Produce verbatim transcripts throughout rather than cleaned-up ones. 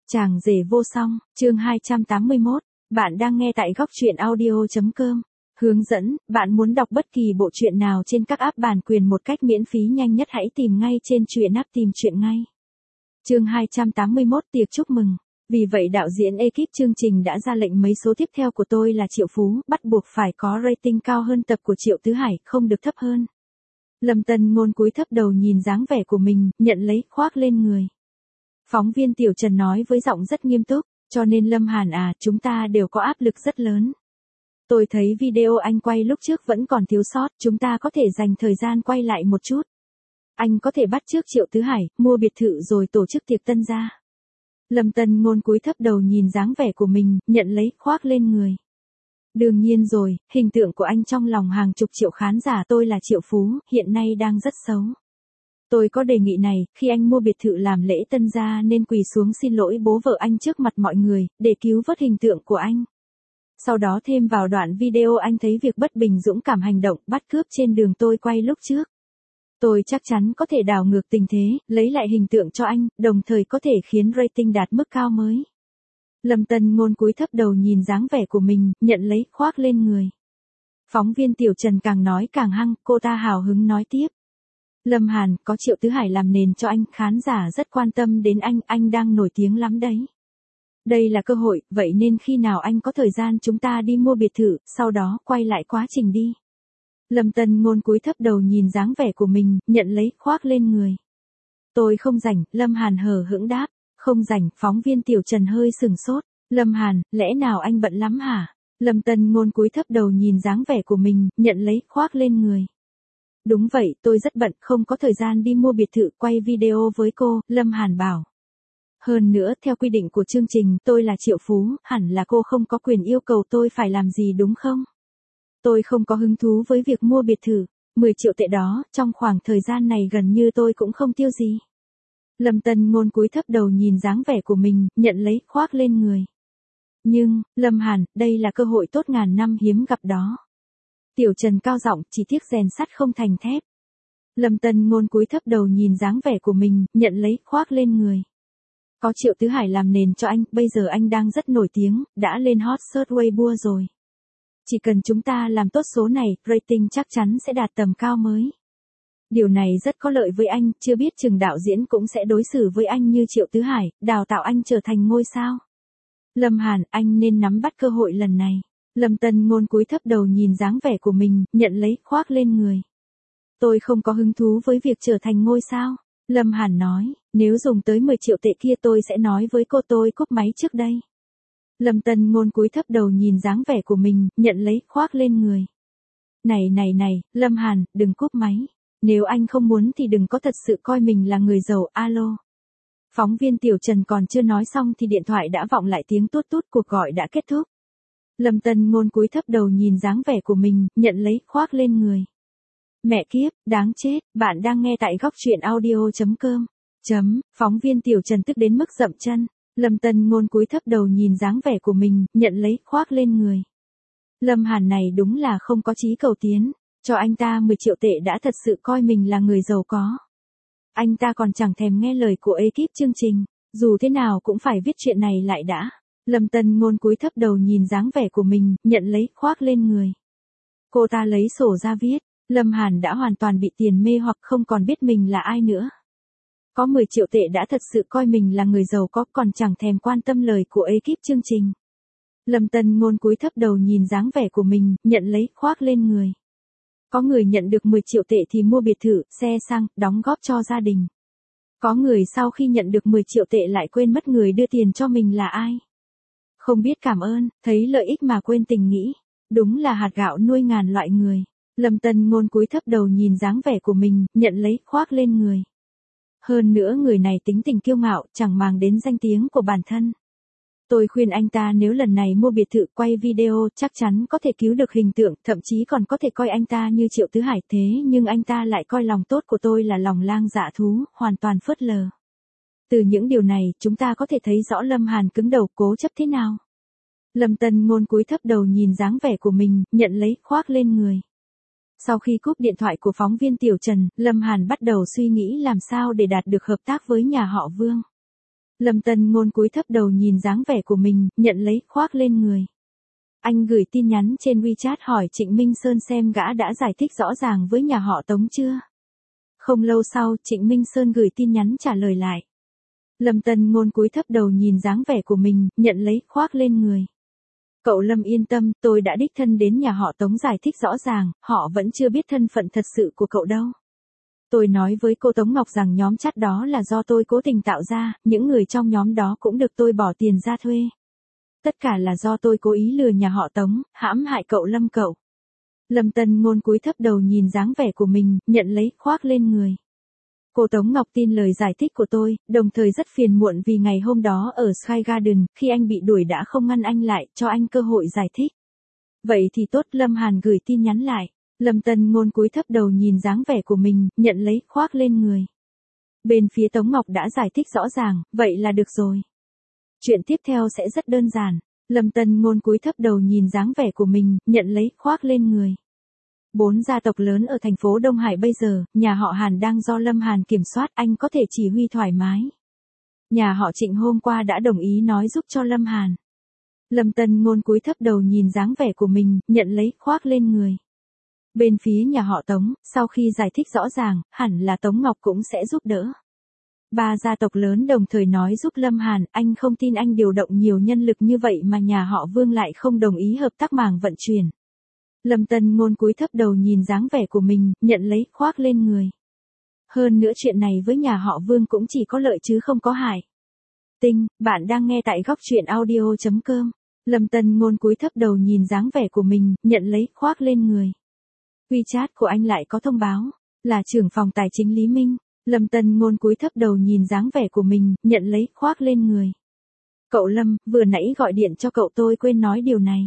Chàng rể vô song, chương hai trăm tám mươi mốt, bạn đang nghe tại góc truyện audio.com. Hướng dẫn, bạn muốn đọc bất kỳ bộ truyện nào trên các app bản quyền một cách miễn phí nhanh nhất hãy tìm ngay trên truyện app tìm truyện ngay. Chương hai trăm tám mươi mốt tiệc chúc mừng. Vì vậy đạo diễn ekip chương trình đã ra lệnh mấy số tiếp theo của tôi là Triệu Phú, bắt buộc phải có rating cao hơn tập của Triệu Tứ Hải, không được thấp hơn. Lâm Tân Ngôn cúi thấp đầu nhìn dáng vẻ của mình, nhận lấy, khoác lên người. Phóng viên Tiểu Trần nói với giọng rất nghiêm túc, cho nên Lâm Hàn à, chúng ta đều có áp lực rất lớn. Tôi thấy video anh quay lúc trước vẫn còn thiếu sót, chúng ta có thể dành thời gian quay lại một chút. Anh có thể bắt chước Triệu Tứ Hải, mua biệt thự rồi tổ chức tiệc tân gia. Lâm Tân Ngôn cúi thấp đầu nhìn dáng vẻ của mình, nhận lấy, khoác lên người. Đương nhiên rồi, hình tượng của anh trong lòng hàng chục triệu khán giả tôi là Triệu Phú, hiện nay đang rất xấu. Tôi có đề nghị này, khi anh mua biệt thự làm lễ tân gia nên quỳ xuống xin lỗi bố vợ anh trước mặt mọi người, để cứu vớt hình tượng của anh. Sau đó thêm vào đoạn video anh thấy việc bất bình dũng cảm hành động, bắt cướp trên đường tôi quay lúc trước. Tôi chắc chắn có thể đảo ngược tình thế, lấy lại hình tượng cho anh, đồng thời có thể khiến rating đạt mức cao mới. Lâm Tân Ngôn cúi thấp đầu nhìn dáng vẻ của mình, nhận lấy, khoác lên người. Phóng viên Tiểu Trần càng nói càng hăng, cô ta hào hứng nói tiếp. Lâm Hàn, có Triệu Tứ Hải làm nền cho anh, khán giả rất quan tâm đến anh, anh đang nổi tiếng lắm đấy. Đây là cơ hội, vậy nên khi nào anh có thời gian chúng ta đi mua biệt thự, sau đó quay lại quá trình đi. Lâm Tân Ngôn cúi thấp đầu nhìn dáng vẻ của mình, nhận lấy, khoác lên người. Tôi không rảnh, Lâm Hàn hờ hững đáp. Không rảnh, phóng viên Tiểu Trần hơi sừng sốt. Lâm Hàn, lẽ nào anh bận lắm hả? Lâm Tân Ngôn cúi thấp đầu nhìn dáng vẻ của mình, nhận lấy, khoác lên người. Đúng vậy, tôi rất bận, không có thời gian đi mua biệt thự, quay video với cô, Lâm Hàn bảo. Hơn nữa, theo quy định của chương trình, tôi là Triệu Phú, hẳn là cô không có quyền yêu cầu tôi phải làm gì đúng không? Tôi không có hứng thú với việc mua biệt thự, mười triệu tệ đó, trong khoảng thời gian này gần như tôi cũng không tiêu gì. Lâm Tân Ngôn cúi thấp đầu nhìn dáng vẻ của mình, nhận lấy, khoác lên người. Nhưng, Lâm Hàn, đây là cơ hội tốt ngàn năm hiếm gặp đó. Tiểu Trần cao giọng, chỉ tiếc rèn sắt không thành thép. Lâm Tân Ngôn cúi thấp đầu nhìn dáng vẻ của mình, nhận lấy, khoác lên người. Có Triệu Tứ Hải làm nền cho anh, bây giờ anh đang rất nổi tiếng, đã lên hot search Weibo rồi. Chỉ cần chúng ta làm tốt số này, rating chắc chắn sẽ đạt tầm cao mới. Điều này rất có lợi với anh, chưa biết chừng đạo diễn cũng sẽ đối xử với anh như Triệu Tứ Hải, đào tạo anh trở thành ngôi sao. Lâm Hàn, anh nên nắm bắt cơ hội lần này. Lâm Tân Ngôn cúi thấp đầu nhìn dáng vẻ của mình, nhận lấy, khoác lên người. Tôi không có hứng thú với việc trở thành ngôi sao. Lâm Hàn nói, nếu dùng tới mười triệu tệ kia tôi sẽ nói với cô tôi cúp máy trước đây. Lâm Tân Ngôn cúi thấp đầu nhìn dáng vẻ của mình, nhận lấy, khoác lên người. Này này này, Lâm Hàn, đừng cúp máy. Nếu anh không muốn thì đừng có thật sự coi mình là người giàu, alo. Phóng viên Tiểu Trần còn chưa nói xong thì điện thoại đã vọng lại tiếng tút tút, cuộc gọi đã kết thúc. Lâm Tân Ngôn cúi thấp đầu nhìn dáng vẻ của mình, nhận lấy, khoác lên người. Mẹ kiếp, đáng chết, bạn đang nghe tại góc truyện audio.com. Chấm, phóng viên Tiểu Trần tức đến mức dậm chân. Lâm Tân Ngôn cúi thấp đầu nhìn dáng vẻ của mình, nhận lấy, khoác lên người. Lâm Hàn này đúng là không có chí cầu tiến. Cho anh ta mười triệu tệ đã thật sự coi mình là người giàu có. Anh ta còn chẳng thèm nghe lời của ekip chương trình, dù thế nào cũng phải viết chuyện này lại đã. Lâm Tân Ngôn cúi thấp đầu nhìn dáng vẻ của mình, nhận lấy, khoác lên người. Cô ta lấy sổ ra viết, Lâm Hàn đã hoàn toàn bị tiền mê hoặc không còn biết mình là ai nữa. Có mười triệu tệ đã thật sự coi mình là người giàu có, còn chẳng thèm quan tâm lời của ekip chương trình. Lâm Tân Ngôn cúi thấp đầu nhìn dáng vẻ của mình, nhận lấy, khoác lên người. Có người nhận được mười triệu tệ thì mua biệt thự, xe xăng, đóng góp cho gia đình. Có người sau khi nhận được mười triệu tệ lại quên mất người đưa tiền cho mình là ai. Không biết cảm ơn, thấy lợi ích mà quên tình nghĩ. Đúng là hạt gạo nuôi ngàn loại người. Lâm Tân Ngôn cúi thấp đầu nhìn dáng vẻ của mình, nhận lấy, khoác lên người. Hơn nữa người này tính tình kiêu ngạo, chẳng màng đến danh tiếng của bản thân. Tôi khuyên anh ta nếu lần này mua biệt thự quay video chắc chắn có thể cứu được hình tượng, thậm chí còn có thể coi anh ta như Triệu Tứ Hải, thế nhưng anh ta lại coi lòng tốt của tôi là lòng lang dạ thú, hoàn toàn phớt lờ. Từ những điều này, chúng ta có thể thấy rõ Lâm Hàn cứng đầu cố chấp thế nào. Lâm Tân Ngôn cúi thấp đầu nhìn dáng vẻ của mình, nhận lấy, khoác lên người. Sau khi cúp điện thoại của phóng viên Tiểu Trần, Lâm Hàn bắt đầu suy nghĩ làm sao để đạt được hợp tác với nhà họ Vương. Lâm Tân Ngôn cúi thấp đầu nhìn dáng vẻ của mình, nhận lấy, khoác lên người. Anh gửi tin nhắn trên WeChat hỏi Trịnh Minh Sơn xem gã đã giải thích rõ ràng với nhà họ Tống chưa. Không lâu sau, Trịnh Minh Sơn gửi tin nhắn trả lời lại. Lâm Tân Ngôn cúi thấp đầu nhìn dáng vẻ của mình, nhận lấy, khoác lên người. Cậu Lâm yên tâm, tôi đã đích thân đến nhà họ Tống giải thích rõ ràng, họ vẫn chưa biết thân phận thật sự của cậu đâu. Tôi nói với cô Tống Ngọc rằng nhóm chat đó là do tôi cố tình tạo ra, những người trong nhóm đó cũng được tôi bỏ tiền ra thuê. Tất cả là do tôi cố ý lừa nhà họ Tống, hãm hại cậu Lâm cậu. Lâm Tân Ngôn cúi thấp đầu nhìn dáng vẻ của mình, nhận lấy, khoác lên người. Cô Tống Ngọc tin lời giải thích của tôi, đồng thời rất phiền muộn vì ngày hôm đó ở Sky Garden, khi anh bị đuổi đã không ngăn anh lại, cho anh cơ hội giải thích. Vậy thì tốt, Lâm Hàn gửi tin nhắn lại. Lâm Tân Ngôn cúi thấp đầu nhìn dáng vẻ của mình, nhận lấy, khoác lên người. Bên phía Tống Ngọc đã giải thích rõ ràng, vậy là được rồi. Chuyện tiếp theo sẽ rất đơn giản. Lâm Tân Ngôn cúi thấp đầu nhìn dáng vẻ của mình, nhận lấy, khoác lên người. Bốn gia tộc lớn ở thành phố Đông Hải bây giờ, nhà họ Hàn đang do Lâm Hàn kiểm soát, anh có thể chỉ huy thoải mái. Nhà họ Trịnh hôm qua đã đồng ý nói giúp cho Lâm Hàn. Lâm Tân Ngôn cúi thấp đầu nhìn dáng vẻ của mình, nhận lấy, khoác lên người. Bên phía nhà họ Tống, sau khi giải thích rõ ràng, hẳn là Tống Ngọc cũng sẽ giúp đỡ. Ba gia tộc lớn đồng thời nói giúp Lâm Hàn, anh không tin anh điều động nhiều nhân lực như vậy mà nhà họ Vương lại không đồng ý hợp tác mảng vận chuyển. Lâm Tân Ngôn cúi thấp đầu nhìn dáng vẻ của mình, nhận lấy, khoác lên người. Hơn nữa chuyện này với nhà họ Vương cũng chỉ có lợi chứ không có hại. Tinh, bạn đang nghe tại góc truyện audio chấm com. Lâm Tân Ngôn cúi thấp đầu nhìn dáng vẻ của mình, nhận lấy, khoác lên người. WeChat của anh lại có thông báo, là trưởng phòng tài chính Lý Minh. Lâm Tân Ngôn cúi thấp đầu nhìn dáng vẻ của mình, nhận lấy, khoác lên người. Cậu Lâm, vừa nãy gọi điện cho cậu tôi quên nói điều này.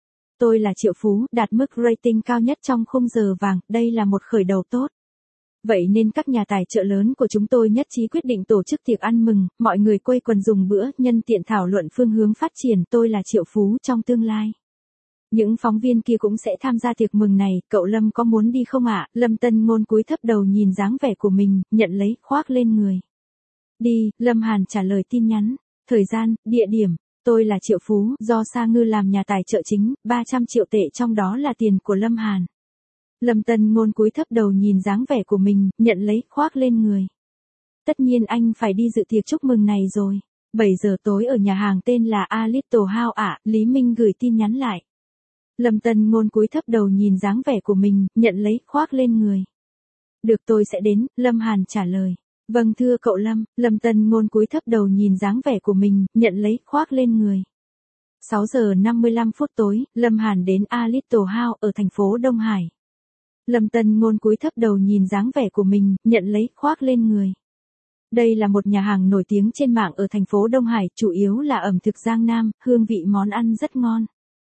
Tôi là Triệu Phú, đạt mức rating cao nhất trong khung giờ vàng, đây là một khởi đầu tốt. Vậy nên các nhà tài trợ lớn của chúng tôi nhất trí quyết định tổ chức tiệc ăn mừng, mọi người quây quần dùng bữa, nhân tiện thảo luận phương hướng phát triển, tôi là Triệu Phú trong tương lai. Những phóng viên kia cũng sẽ tham gia tiệc mừng này, cậu Lâm có muốn đi không ạ? Lâm Tân Ngôn cúi thấp đầu nhìn dáng vẻ của mình, nhận lấy, khoác lên người. Đi, Lâm Hàn trả lời tin nhắn. Thời gian, địa điểm, tôi là Triệu Phú, do Sa Ngư làm nhà tài trợ chính, ba trăm triệu tệ trong đó là tiền của Lâm Hàn. Lâm Tân Ngôn cúi thấp đầu nhìn dáng vẻ của mình, nhận lấy, khoác lên người. Tất nhiên anh phải đi dự tiệc chúc mừng này rồi. bảy giờ tối ở nhà hàng tên là A Little House ạ, Lý Minh gửi tin nhắn lại. Lâm Tân Ngôn cúi thấp đầu nhìn dáng vẻ của mình, nhận lấy, khoác lên người. Được, tôi sẽ đến, Lâm Hàn trả lời. Vâng thưa cậu Lâm. Lâm Tân Ngôn cúi thấp đầu nhìn dáng vẻ của mình, nhận lấy, khoác lên người. sáu giờ năm mươi lăm phút tối, Lâm Hàn đến A Little House ở thành phố Đông Hải. Lâm Tân Ngôn cúi thấp đầu nhìn dáng vẻ của mình, nhận lấy, khoác lên người. Đây là một nhà hàng nổi tiếng trên mạng ở thành phố Đông Hải, chủ yếu là ẩm thực Giang Nam, hương vị món ăn rất ngon.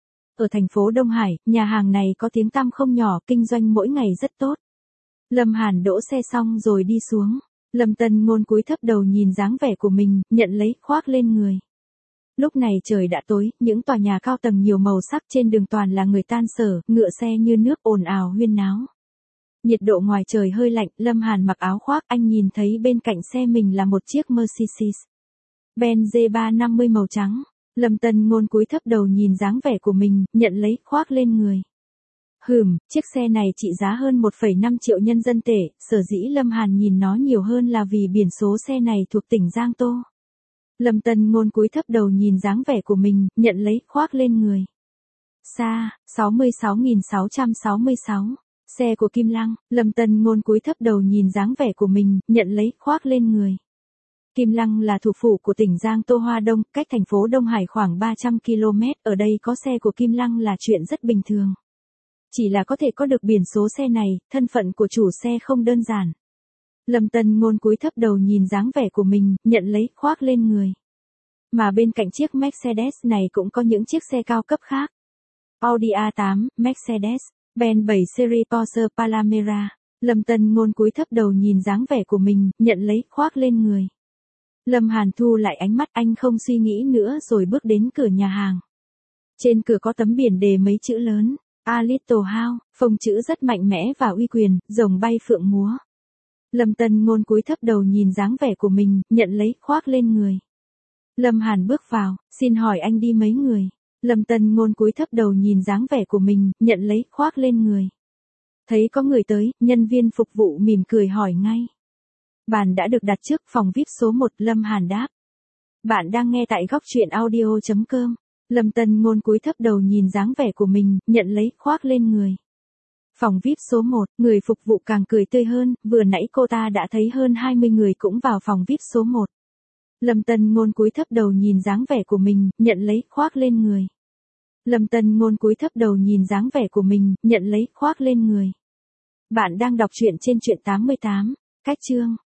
Ở thành phố Đông Hải, nhà hàng này có tiếng tăm không nhỏ, kinh doanh mỗi ngày rất tốt. Lâm Hàn đỗ xe xong rồi đi xuống. Lâm Tân Ngôn cúi thấp đầu nhìn dáng vẻ của mình, nhận lấy, khoác lên người. Lúc này trời đã tối, những tòa nhà cao tầng nhiều màu sắc trên đường toàn là người tan sở, ngựa xe như nước ồn ào huyên náo. Nhiệt độ ngoài trời hơi lạnh, Lâm Hàn mặc áo khoác, anh nhìn thấy bên cạnh xe mình là một chiếc Mercedes-Benz ba trăm năm mươi màu trắng. Lâm Tân Ngôn cúi thấp đầu nhìn dáng vẻ của mình, nhận lấy, khoác lên người. Hừm, chiếc xe này trị giá hơn một phẩy năm triệu nhân dân tệ, sở dĩ Lâm Hàn nhìn nó nhiều hơn là vì biển số xe này thuộc tỉnh Giang Tô. Lâm Tân Ngôn cúi thấp đầu nhìn dáng vẻ của mình, nhận lấy, khoác lên người. Xa, sáu mươi sáu nghìn sáu trăm sáu mươi sáu. Xe của Kim Lăng. Lâm Tân Ngôn cúi thấp đầu nhìn dáng vẻ của mình, nhận lấy, khoác lên người. Kim Lăng là thủ phủ của tỉnh Giang Tô Hoa Đông, cách thành phố Đông Hải khoảng ba trăm ki lô mét, ở đây có xe của Kim Lăng là chuyện rất bình thường. Chỉ là có thể có được biển số xe này, thân phận của chủ xe không đơn giản. Lâm Tân Ngôn cúi thấp đầu nhìn dáng vẻ của mình, nhận lấy, khoác lên người. Mà bên cạnh chiếc Mercedes này cũng có những chiếc xe cao cấp khác. Audi a tám, Mercedes-Benz bảy Series, Porsche Panamera. Lâm Tân Ngôn cúi thấp đầu nhìn dáng vẻ của mình, nhận lấy, khoác lên người. Lâm Hàn thu lại ánh mắt, anh không suy nghĩ nữa rồi bước đến cửa nhà hàng. Trên cửa có tấm biển đề mấy chữ lớn, A Little House, phông chữ rất mạnh mẽ và uy quyền, rồng bay phượng múa. Lâm Tân Ngôn cúi thấp đầu nhìn dáng vẻ của mình, nhận lấy, khoác lên người. Lâm Hàn bước vào, xin hỏi anh đi mấy người? Lâm Tân Ngôn cúi thấp đầu nhìn dáng vẻ của mình, nhận lấy, khoác lên người. Thấy có người tới, nhân viên phục vụ mỉm cười hỏi ngay. Bàn đã được đặt trước phòng vi ai pi số một, Lâm Hàn đáp. Bạn đang nghe tại góc truyện audio chấm com. Lâm Tân Ngôn cúi thấp đầu nhìn dáng vẻ của mình, nhận lấy, khoác lên người. Phòng vi ai pi số một, người phục vụ càng cười tươi hơn, vừa nãy cô ta đã thấy hơn hai mươi người cũng vào phòng vi ai pi số một. Lâm Tân Ngôn cúi thấp đầu nhìn dáng vẻ của mình, nhận lấy, khoác lên người. Lâm Tân Ngôn cúi thấp đầu nhìn dáng vẻ của mình, nhận lấy, khoác lên người. Bạn đang đọc truyện trên truyện tám mươi tám, cách chương.